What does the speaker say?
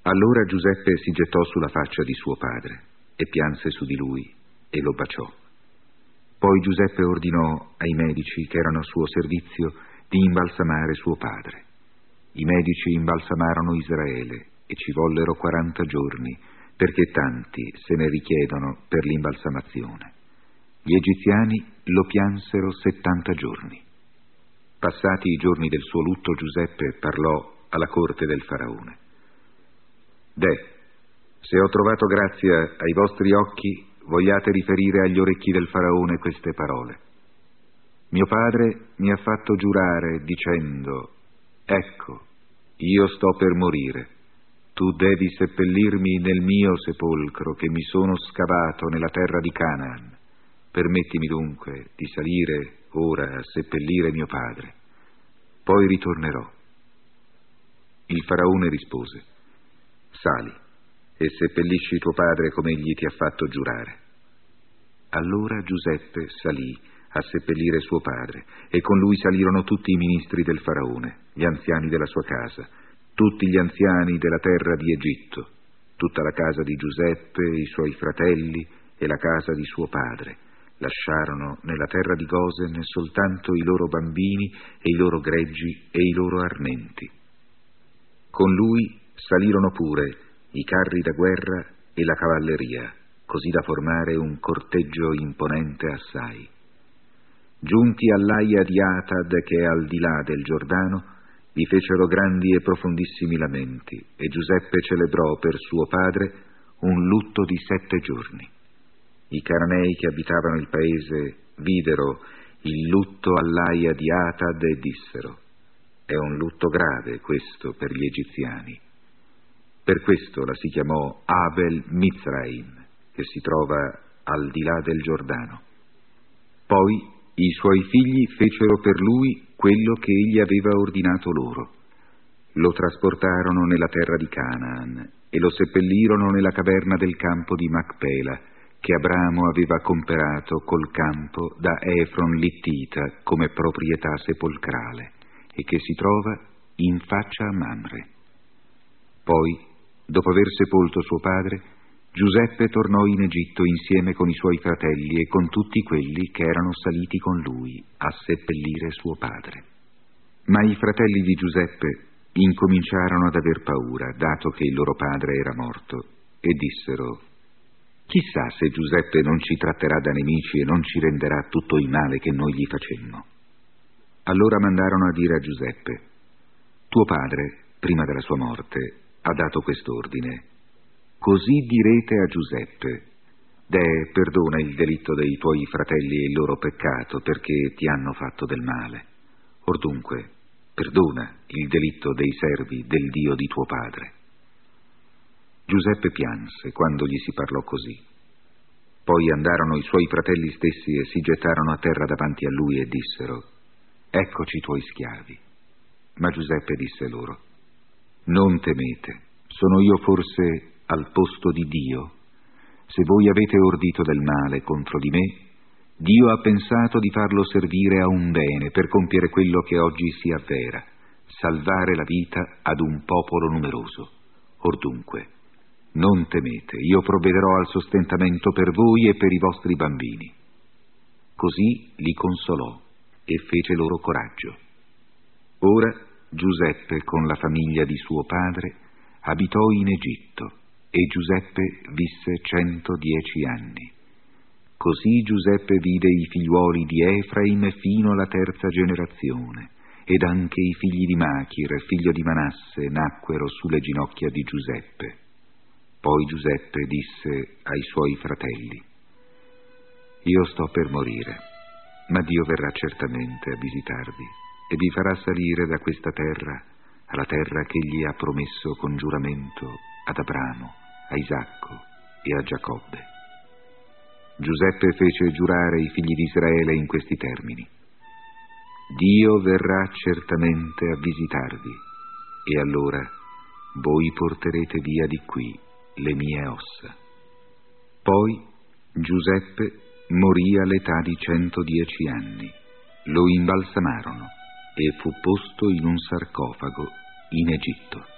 Allora Giuseppe si gettò sulla faccia di suo padre e pianse su di lui e lo baciò. Poi Giuseppe ordinò ai medici che erano a suo servizio di imbalsamare suo padre. I medici imbalsamarono Israele e ci vollero 40 giorni, perché tanti se ne richiedono per l'imbalsamazione. Gli egiziani lo piansero 70 giorni. Passati i giorni del suo lutto, Giuseppe parlò alla corte del faraone. Deh, se ho trovato grazia ai vostri occhi, vogliate riferire agli orecchi del faraone queste parole. Mio padre mi ha fatto giurare dicendo: ecco, io sto per morire. Tu devi seppellirmi nel mio sepolcro che mi sono scavato nella terra di Canaan. Permettimi dunque di salire ora a seppellire mio padre. Poi ritornerò. Il faraone rispose: sali e seppellisci tuo padre come egli ti ha fatto giurare. Allora Giuseppe salì a seppellire suo padre, e con lui salirono tutti i ministri del faraone, gli anziani della sua casa, tutti gli anziani della terra di Egitto, tutta la casa di Giuseppe, i suoi fratelli e la casa di suo padre. Lasciarono nella terra di Gosen soltanto i loro bambini e i loro greggi e i loro armenti. Con lui salirono pure i carri da guerra e la cavalleria, così da formare un corteggio imponente assai. Giunti all'aia di Atad, che è al di là del Giordano, vi fecero grandi e profondissimi lamenti, e Giuseppe celebrò per suo padre un lutto di 7 giorni. I cananei che abitavano il paese videro il lutto all'aia di Atad e dissero: è un lutto grave questo per gli egiziani. Per questo la si chiamò Abel Mizraim, che si trova al di là del Giordano. Poi i suoi figli fecero per lui quello che egli aveva ordinato loro. Lo trasportarono nella terra di Canaan e lo seppellirono nella caverna del campo di Macpela, che Abramo aveva comperato col campo da Efron Littita come proprietà sepolcrale, e che si trova in faccia a Mamre. Poi, dopo aver sepolto suo padre, Giuseppe tornò in Egitto insieme con i suoi fratelli e con tutti quelli che erano saliti con lui a seppellire suo padre. Ma i fratelli di Giuseppe incominciarono ad aver paura, dato che il loro padre era morto, e dissero: chissà se Giuseppe non ci tratterà da nemici e non ci renderà tutto il male che noi gli facemmo. Allora mandarono a dire a Giuseppe: tuo padre, prima della sua morte, ha dato quest'ordine: così direte a Giuseppe: Deh, perdona il delitto dei tuoi fratelli e il loro peccato, perché ti hanno fatto del male. Or dunque, perdona il delitto dei servi del Dio di tuo padre. Giuseppe pianse quando gli si parlò così. Poi andarono i suoi fratelli stessi e si gettarono a terra davanti a lui e dissero: eccoci i tuoi schiavi. Ma Giuseppe disse loro: non temete, sono io forse al posto di Dio? Se voi avete ordito del male contro di me, Dio ha pensato di farlo servire a un bene per compiere quello che oggi si avvera, salvare la vita ad un popolo numeroso. Or dunque, non temete, io provvederò al sostentamento per voi e per i vostri bambini. Così li consolò e fece loro coraggio. Ora Giuseppe con la famiglia di suo padre abitò in Egitto, e Giuseppe visse 110 anni. Così Giuseppe vide i figliuoli di Efraim fino alla 3ª generazione, ed anche i figli di Machir, figlio di Manasse, nacquero sulle ginocchia di Giuseppe. Poi Giuseppe disse ai suoi fratelli: io sto per morire, ma Dio verrà certamente a visitarvi e vi farà salire da questa terra alla terra che egli ha promesso con giuramento ad Abramo, a Isacco e a Giacobbe. Giuseppe fece giurare i figli di Israele in questi termini: Dio verrà certamente a visitarvi, e allora voi porterete via di qui le mie ossa. Poi Giuseppe morì all'età di 110 anni. Lo imbalsamarono e fu posto in un sarcofago in Egitto.